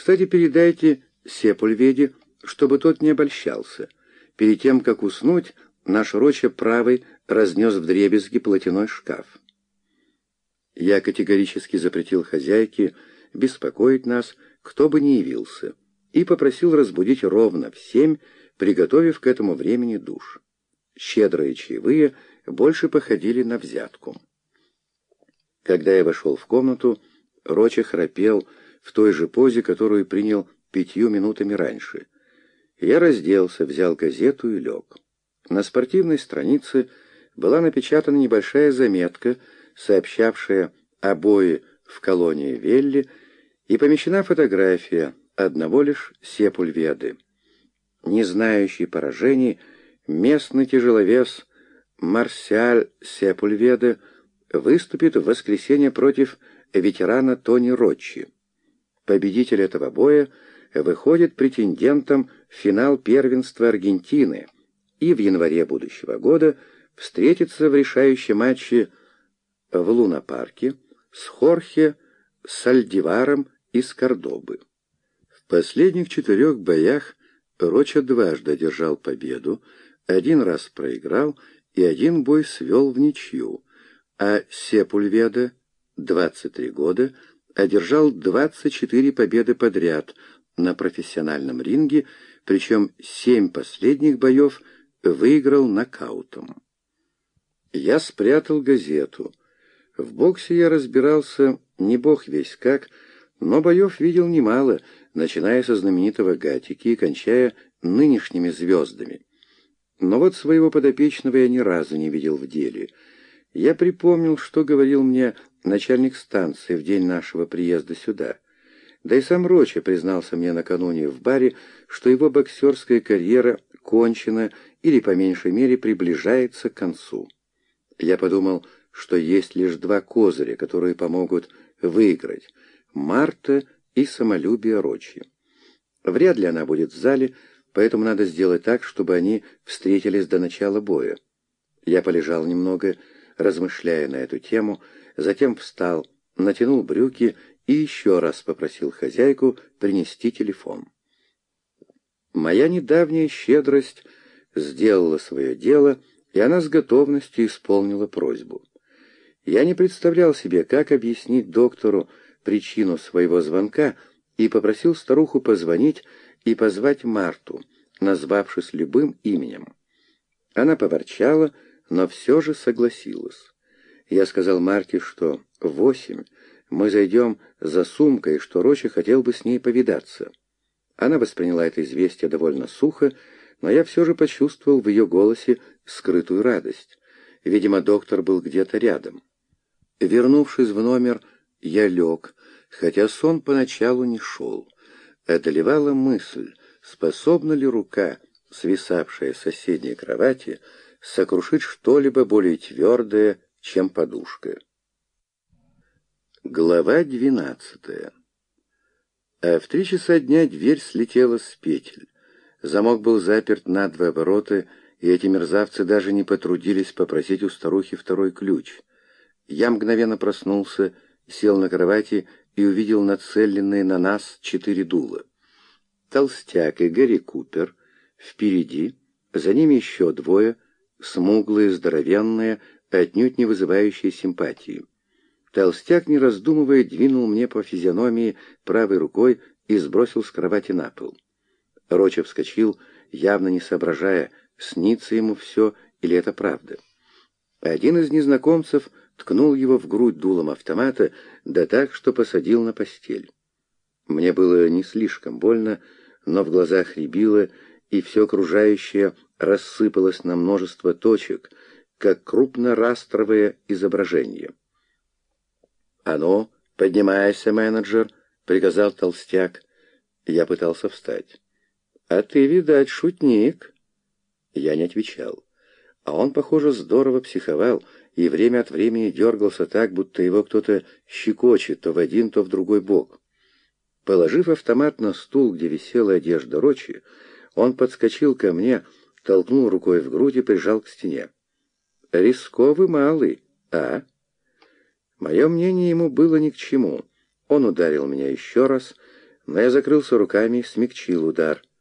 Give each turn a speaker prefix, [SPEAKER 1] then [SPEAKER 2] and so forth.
[SPEAKER 1] Кстати, передайте Сепульведе, чтобы тот не обольщался. Перед тем, как уснуть, наш Роча правый разнес вдребезги платяной шкаф. Я категорически запретил хозяйке беспокоить нас, кто бы ни явился, и попросил разбудить ровно в 7, приготовив к этому времени душ. Щедрые чаевые больше походили на взятку. Когда я вошел в комнату, Роча храпел в той же позе, которую принял 5 минутами раньше. Я разделся, взял газету и лег. На спортивной странице была напечатана небольшая заметка, сообщавшая о бое в колонии Велли, и помещена фотография одного лишь Сепульведы. Не знающий поражений, местный тяжеловес Марсиаль Сепульведе выступит в воскресенье против ветерана Тони Роччи. Победитель этого боя выходит претендентом в финал первенства Аргентины и в январе будущего года встретится в решающем матче в Луна-парке с Хорхе Сальдиваром из Кордобы. В последних 4 боях Роча дважды одержал победу, 1 раз проиграл и 1 бой свел в ничью, а Сепульведе, 23 года, одержал 24 победы подряд на профессиональном ринге, причем 7 последних боев выиграл нокаутом. Я спрятал газету. В боксе я разбирался не бог весь как, но боев видел немало, начиная со знаменитого Гаттики и кончая нынешними звездами. Но вот своего подопечного я ни разу не видел в деле. Я припомнил, что говорил мне начальник станции в день нашего приезда сюда. Да и сам Роча признался мне накануне в баре, что его боксерская карьера кончена или, по меньшей мере, приближается к концу. Я подумал, что есть лишь 2 козыря, которые помогут выиграть — Марта и самолюбие Рочи. Вряд ли она будет в зале, поэтому надо сделать так, чтобы они встретились до начала боя. Я полежал немного, размышляя на эту тему, затем встал, натянул брюки и еще раз попросил хозяйку принести телефон. Моя недавняя щедрость сделала свое дело, и она с готовностью исполнила просьбу. Я не представлял себе, как объяснить доктору причину своего звонка, и попросил старуху позвонить и позвать Марту, назвавшись любым именем. Она поворчала, но все же согласилась. Я сказал Марте, что в 8 мы зайдем за сумкой, что Роча хотел бы с ней повидаться. Она восприняла это известие довольно сухо, но я все же почувствовал в ее голосе скрытую радость. Видимо, доктор был где-то рядом. Вернувшись в номер, я лег, хотя сон поначалу не шел. Одолевала мысль, способна ли рука, свисавшая с соседней кровати, сокрушить что-либо более твердое, чем подушка. Глава 12. А в 3 часа дня дверь слетела с петель. Замок был заперт на 2 оборота, и эти мерзавцы даже не потрудились попросить у старухи 2-й ключ. Я мгновенно проснулся, сел на кровати и увидел нацеленные на нас 4 дула. Толстяк и Гэри Купер впереди, за ними еще 2, смуглые, здоровенные, отнюдь не вызывающие симпатии. Толстяк, не раздумывая, двинул мне по физиономии правой рукой и сбросил с кровати на пол. Роча вскочил, явно не соображая, снится ему все или это правда. Один из незнакомцев ткнул его в грудь дулом автомата, да так, что посадил на постель. Мне было не слишком больно, но в глазах рябило, и все окружающее рассыпалось на множество точек, как крупнорастровое изображение. «А ну, поднимайся, менеджер», — приказал толстяк. Я пытался встать. «А ты, видать, шутник». Я не отвечал. А он, похоже, здорово психовал и время от времени дергался так, будто его кто-то щекочет то в один, то в другой бок. Положив автомат на стул, где висела одежда Рочи, он подскочил ко мне, толкнул рукой в грудь и прижал к стене. «Рисковый малый, а?» Мое мнение ему было ни к чему. Он ударил меня еще раз, Но я закрылся руками и смягчил удар.